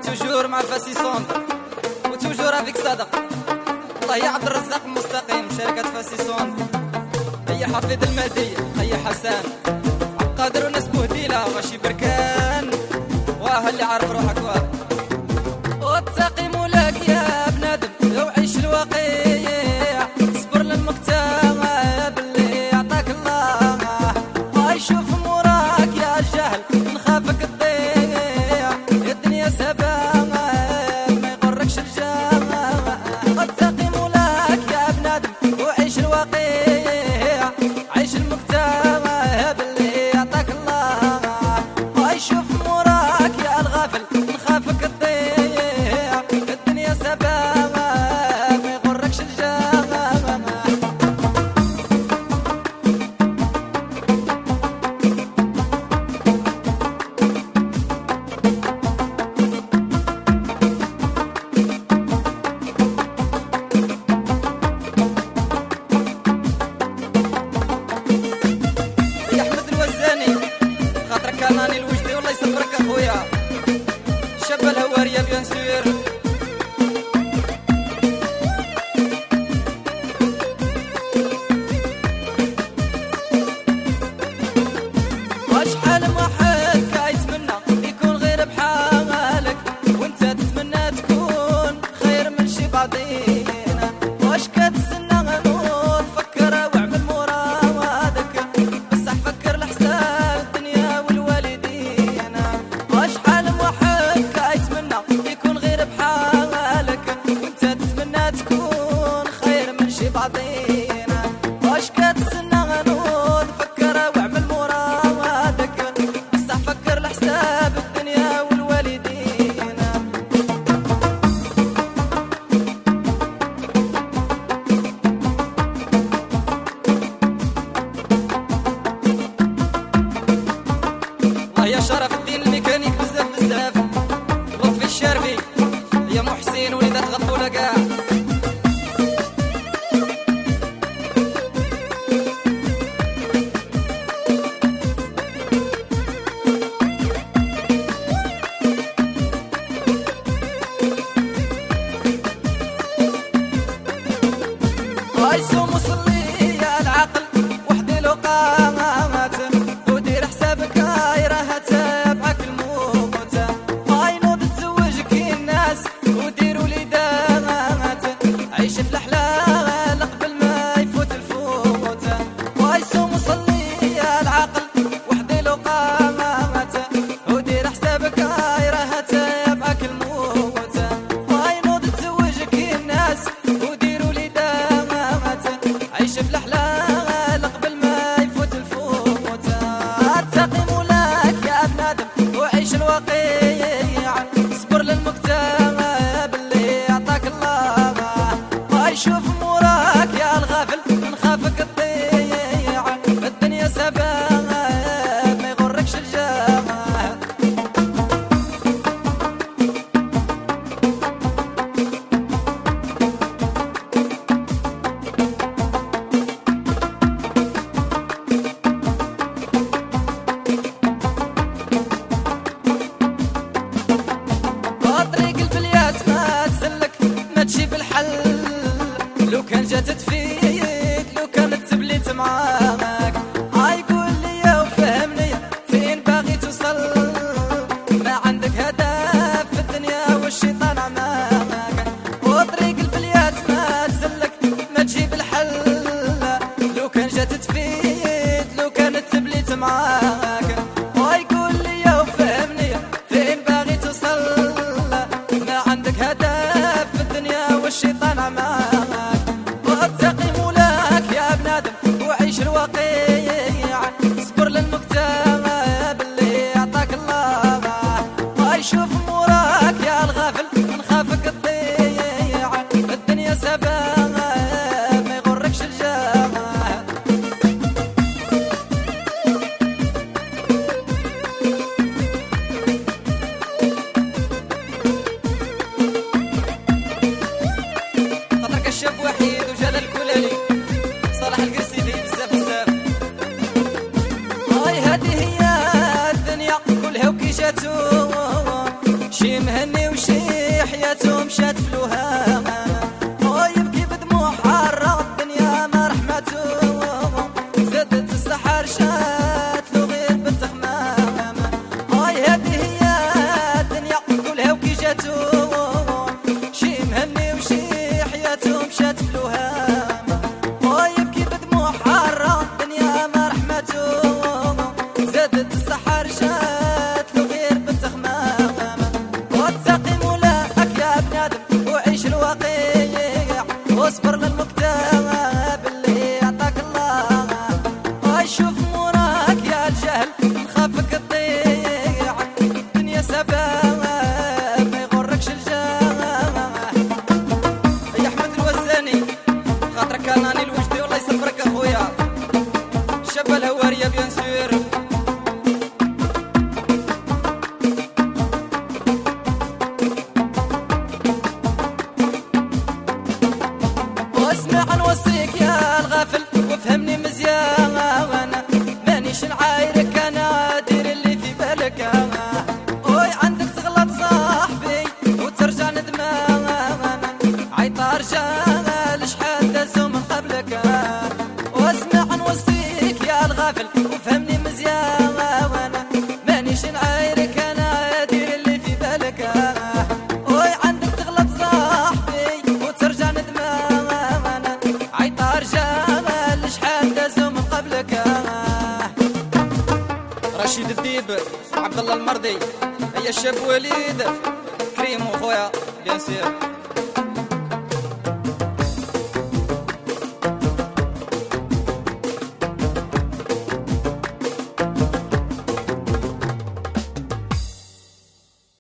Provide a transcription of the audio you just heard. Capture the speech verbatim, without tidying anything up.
توجور مع فاسي سوندر وتوجور افيك صدق. الله يا عبد الرزاق المستقيم شركة فاسي سوندر. هيا حفيظ المهدي هيا حسان قادر وناس مهديلة ماشي بركان واه اللي عارف روحك واه. واتقي مولاك يا بنادم لو عيش الواقع صبر للمقتنع باللي يعطاك الله. هاي شوف موراك يا الجهل نخافك تضيع يا الدنيا سبا ما يغركش الجاه. واتقي مولاك يا بنادم وعيش الواقع عيش المقتنع باللي يعطاك الله. هاي شوف موراك يا الغافل نخافك تضيع الدنيا سبا ما يغركش الجاه. يا احمد الوزاني خاطرك كاناني الوجدي والله يصبرك اخويا شاب الهواريه بيان سور. وشحال ما حد كيتمنى يكون غير بحالك وانت تتمنى تكون خير من شي بعضينا. واش كتسنى نور فكر واعمل مرادك بصح فكر لحساب الدنيا والوالدين. وشحال ما حد كيتمنى يكون غير بحالك وانت تتمنى تكون خير من شي بعضينا. واش كتسنى نور فكر واعمل مرادك بصح فكر لحساب الدنيا والوالدين. الله يا شرف الدين الميكانيك بزاف بزاف لطفي الشاربي يا محسن وليدات غفولة كاع. هاي سوم وصلي يا العقل وحدي لو قامت ودير حسابك هاي راها تابعك الموت. هاي نوض تزوجك الناس ودير وليدات عيش في الحلال قبل ما يفوت الفوت. هاي سوم وصلي يا العقل وحدي لو قامت ودير حسابك هاي راها تابعك الموت. هاي نوض تزوجك الناس ودير وليدات عيش في الحلال قبل ما يفوت الفوت. اتقي مولاك يا بنادم وعيش الواقع صبر للمقتنع باللي يعطاك الله. هاي شوف موراك يا الغافل نخافك تضيع الدنيا سبا ما يغركش الجاه. طريق البليات ما تسلك ما تجي بالحل لو كان جات تفيد لو كانت تبليت معاك. هاي قول لي وفهمني فين باغي توصل ما عندك هدف في الدنيا والشيطان عماك. وطريق البليات ما تسلك ما تجي بالحل لو كان جات تفيد لو كانت تبليت معاك. هاي قول لي وفهمني فين باغي توصل ما عندك هدف في الدنيا والشيطان عماك. واتقي مولاك يا بنادم وعيش الواقع صبر للمقتنع باللي يعطاك الله. هاي شوف موراك يا الغافل نخافك تضيع الدنيا سبا ما يغركش الجاه. خاطرك الشاب وحيد وجلال الكلالي صالح القرسيدي بزاف بزاف. هاي هذه هي الدنيا كلها وكي جاتو شي مهني وشي حياته مشات فلوها ويبكي بدموع حارة الدنيا ما رحمته زادت السحر شات له غير بنت خمام هاي هذه هي الدنيا كلها وكي جاتو شي مهني وشي حياته مشات فلوها ويبكي بدموع حارة الدنيا ما رحمته زادت السحر شات له غير بنت خمام واتقي مولاك يا بنادم وعيش الواقع واصبر للمكتاب اللي يعطاك الله هاي شوف موراك يا الجهل نخافك تضيع الدنيا سباب ما يغركش الجاه يا احمد الوزاني خاطرك اناني الوجدي والله يصبرك اخويا شابه الهواريه بيان سور اسمع نوصيك يا الغافل وفهمني مزيان مانيش نعايرك انا دير اللي في بالك اوي عندك تغلط صاحبي وترجع ندمان عيطة رجال شحال دازو من قبلك واسمع نوصيك يا الغافل وفهمني مزيان مانيش نعايرك انا دير اللي في بالك اوي عندك تغلط صاحبي وترجع ندمان رجال شحال دازو من قبلك رشيد الديب عبد الله المرضي هيا الشاب وليد كريم وخويا بيان سير